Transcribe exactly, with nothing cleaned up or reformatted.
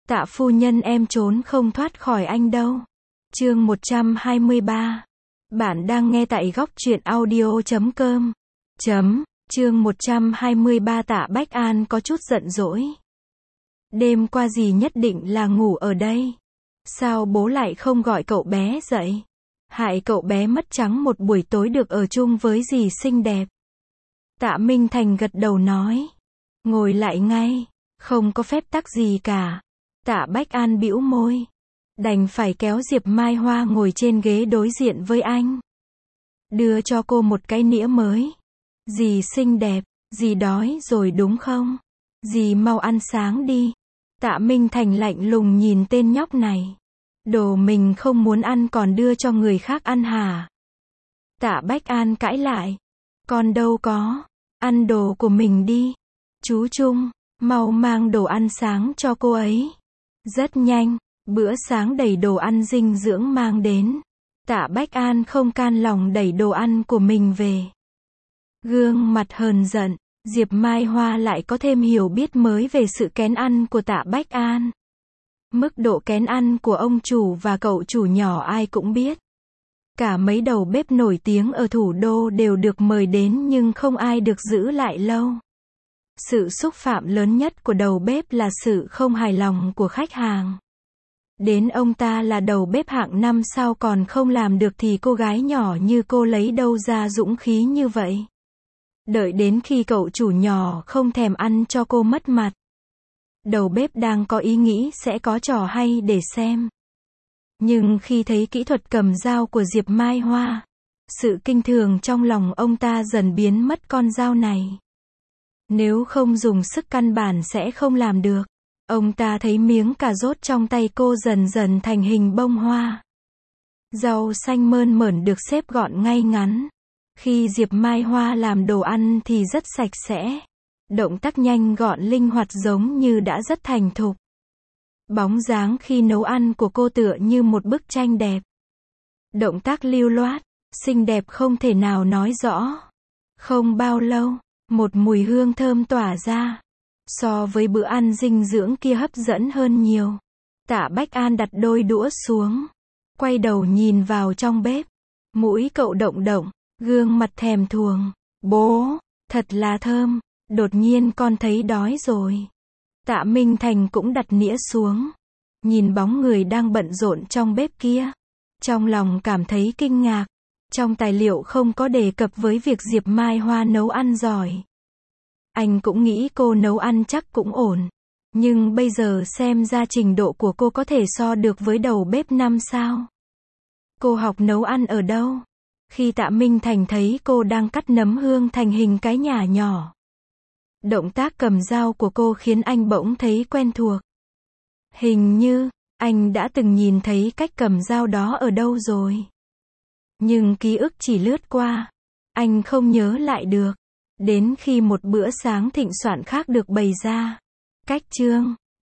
Tạ phu nhân em trốn không thoát khỏi anh đâu. Chương một trăm hai mươi ba. Bạn đang nghe tại góc truyện audio chấm com. Chấm, chương một trăm hai mươi ba. Tạ Bách An có chút giận dỗi. Đêm qua dì nhất định là ngủ ở đây. Sao bố lại không gọi cậu bé dậy? Hại cậu bé mất trắng một buổi tối được ở chung với dì xinh đẹp. Tạ Minh Thành gật đầu nói. Ngồi lại ngay, không có phép tắc gì cả. Tạ Bách An bĩu môi. Đành phải kéo Diệp Mai Hoa ngồi trên ghế đối diện với anh. Đưa cho cô một cái nĩa mới. Dì xinh đẹp, dì đói rồi đúng không? Dì mau ăn sáng đi. Tạ Minh Thành lạnh lùng nhìn tên nhóc này. Đồ mình không muốn ăn còn đưa cho người khác ăn hả? Tạ Bách An cãi lại. Con đâu có. Ăn đồ của mình đi. Chú Trung, mau mang đồ ăn sáng cho cô ấy. Rất nhanh, bữa sáng đầy đồ ăn dinh dưỡng mang đến. Tạ Bách An không can lòng đẩy đồ ăn của mình về. Gương mặt hờn giận, Diệp Mai Hoa lại có thêm hiểu biết mới về sự kén ăn của Tạ Bách An. Mức độ kén ăn của ông chủ và cậu chủ nhỏ ai cũng biết. Cả mấy đầu bếp nổi tiếng ở thủ đô đều được mời đến nhưng không ai được giữ lại lâu. Sự xúc phạm lớn nhất của đầu bếp là sự không hài lòng của khách hàng. Đến ông ta là đầu bếp hạng năm sao còn không làm được thì cô gái nhỏ như cô lấy đâu ra dũng khí như vậy. Đợi đến khi cậu chủ nhỏ không thèm ăn cho cô mất mặt. Đầu bếp đang có ý nghĩ sẽ có trò hay để xem. Nhưng khi thấy kỹ thuật cầm dao của Diệp Mai Hoa, sự kinh thường trong lòng ông ta dần biến mất con dao này. Nếu không dùng sức căn bản sẽ không làm được. Ông ta thấy miếng cà rốt trong tay cô dần dần thành hình bông hoa. Rau xanh mơn mởn được xếp gọn ngay ngắn. Khi Diệp Mai Hoa làm đồ ăn thì rất sạch sẽ. Động tác nhanh gọn linh hoạt giống như đã rất thành thục. Bóng dáng khi nấu ăn của cô tựa như một bức tranh đẹp. Động tác lưu loát, xinh đẹp không thể nào nói rõ. Không bao lâu, một mùi hương thơm tỏa ra. So với bữa ăn dinh dưỡng kia hấp dẫn hơn nhiều. Tạ Bách An đặt đôi đũa xuống. Quay đầu nhìn vào trong bếp. Mũi cậu động động, gương mặt thèm thuồng. Bố, thật là thơm. Đột nhiên con thấy đói rồi. Tạ Minh Thành cũng đặt nĩa xuống. Nhìn bóng người đang bận rộn trong bếp kia. Trong lòng cảm thấy kinh ngạc. Trong tài liệu không có đề cập với việc Diệp Mai Hoa nấu ăn giỏi. Anh cũng nghĩ cô nấu ăn chắc cũng ổn. Nhưng bây giờ xem ra trình độ của cô có thể so được với đầu bếp năm sao. Cô học nấu ăn ở đâu? Khi Tạ Minh Thành thấy cô đang cắt nấm hương thành hình cái nhà nhỏ. Động tác cầm dao của cô khiến anh bỗng thấy quen thuộc. Hình như, anh đã từng nhìn thấy cách cầm dao đó ở đâu rồi. Nhưng ký ức chỉ lướt qua. Anh không nhớ lại được. Đến khi một bữa sáng thịnh soạn khác được bày ra. Cách chương,